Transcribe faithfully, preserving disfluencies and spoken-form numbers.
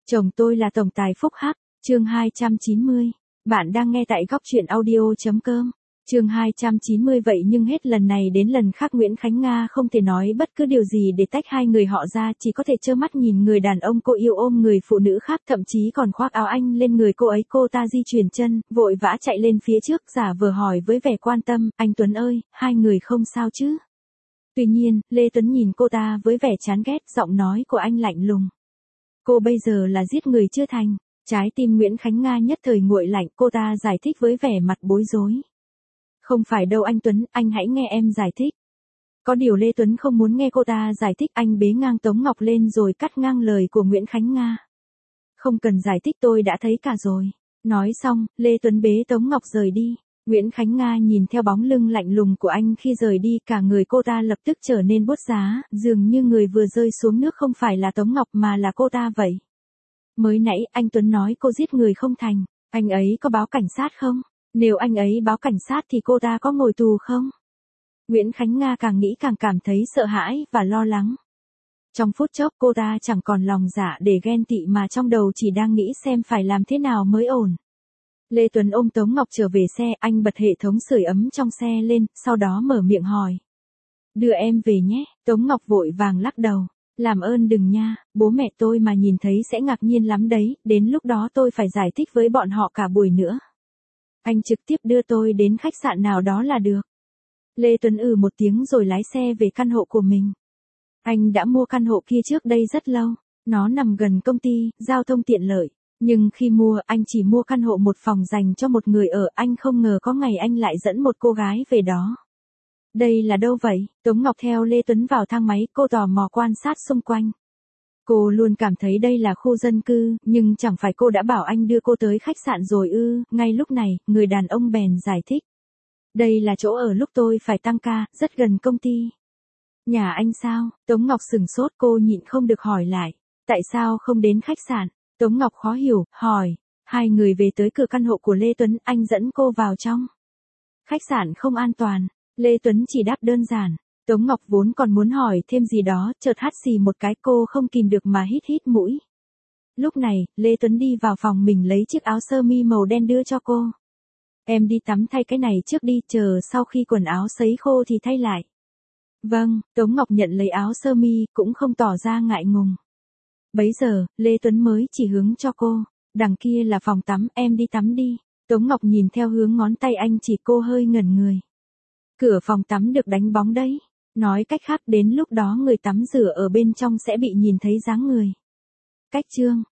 Chồng tôi là tổng tài Phúc Hắc, chương hai trăm chín mươi. Bạn đang nghe tại góc truyện audio.com. Chương hai trăm chín mươi. Vậy nhưng hết lần này đến lần khác Nguyễn Khánh Nga không thể nói bất cứ điều gì để tách hai người họ ra, chỉ có thể trơ mắt nhìn người đàn ông cô yêu ôm người phụ nữ khác, thậm chí còn khoác áo anh lên người cô ấy. Cô ta di chuyển chân, vội vã chạy lên phía trước, giả vờ hỏi với vẻ quan tâm, anh Tuấn ơi, hai người không sao chứ? Tuy nhiên, Lê Tuấn nhìn cô ta với vẻ chán ghét, giọng nói của anh lạnh lùng. Cô bây giờ là giết người chưa thành. Trái tim Nguyễn Khánh Nga nhất thời nguội lạnh, cô ta giải thích với vẻ mặt bối rối. Không phải đâu anh Tuấn, anh hãy nghe em giải thích. Có điều Lê Tuấn không muốn nghe cô ta giải thích, anh bế ngang Tống Ngọc lên rồi cắt ngang lời của Nguyễn Khánh Nga. Không cần giải thích, tôi đã thấy cả rồi. Nói xong, Lê Tuấn bế Tống Ngọc rời đi. Nguyễn Khánh Nga nhìn theo bóng lưng lạnh lùng của anh khi rời đi, cả người cô ta lập tức trở nên bút giá, dường như người vừa rơi xuống nước không phải là Tống Ngọc mà là cô ta vậy. Mới nãy anh Tuấn nói cô giết người không thành, anh ấy có báo cảnh sát không? Nếu anh ấy báo cảnh sát thì cô ta có ngồi tù không? Nguyễn Khánh Nga càng nghĩ càng cảm thấy sợ hãi và lo lắng. Trong phút chốc cô ta chẳng còn lòng dạ để ghen tị mà trong đầu chỉ đang nghĩ xem phải làm thế nào mới ổn. Lê Tuấn ôm Tống Ngọc trở về xe, anh bật hệ thống sưởi ấm trong xe lên, sau đó mở miệng hỏi. Đưa em về nhé, Tống Ngọc vội vàng lắc đầu. Làm ơn đừng nha, bố mẹ tôi mà nhìn thấy sẽ ngạc nhiên lắm đấy, đến lúc đó tôi phải giải thích với bọn họ cả buổi nữa. Anh trực tiếp đưa tôi đến khách sạn nào đó là được. Lê Tuấn ừ một tiếng rồi lái xe về căn hộ của mình. Anh đã mua căn hộ kia trước đây rất lâu, nó nằm gần công ty, giao thông tiện lợi. Nhưng khi mua, anh chỉ mua căn hộ một phòng dành cho một người ở, anh không ngờ có ngày anh lại dẫn một cô gái về đó. Đây là đâu vậy? Tống Ngọc theo Lê Tuấn vào thang máy, cô tò mò quan sát xung quanh. Cô luôn cảm thấy đây là khu dân cư, nhưng chẳng phải cô đã bảo anh đưa cô tới khách sạn rồi ư? Ngay lúc này, người đàn ông bèn giải thích. Đây là chỗ ở lúc tôi phải tăng ca, rất gần công ty. Nhà anh sao? Tống Ngọc sửng sốt, cô nhịn không được hỏi lại. Tại sao không đến khách sạn? Tống Ngọc khó hiểu, hỏi. Hai người về tới cửa căn hộ của Lê Tuấn, anh dẫn cô vào trong. Khách sạn không an toàn. Lê Tuấn chỉ đáp đơn giản. Tống Ngọc vốn còn muốn hỏi thêm gì đó, chợt hắt xì một cái, cô không kìm được mà hít hít mũi. Lúc này, Lê Tuấn đi vào phòng mình lấy chiếc áo sơ mi màu đen đưa cho cô. Em đi tắm thay cái này trước đi, chờ sau khi quần áo sấy khô thì thay lại. Vâng, Tống Ngọc nhận lấy áo sơ mi, cũng không tỏ ra ngại ngùng. Bấy giờ, Lê Tuấn mới chỉ hướng cho cô. Đằng kia là phòng tắm, em đi tắm đi. Tống Ngọc nhìn theo hướng ngón tay anh chỉ, cô hơi ngẩn người. Cửa phòng tắm được đánh bóng đấy. Nói cách khác, đến lúc đó người tắm rửa ở bên trong sẽ bị nhìn thấy dáng người. Cách chương.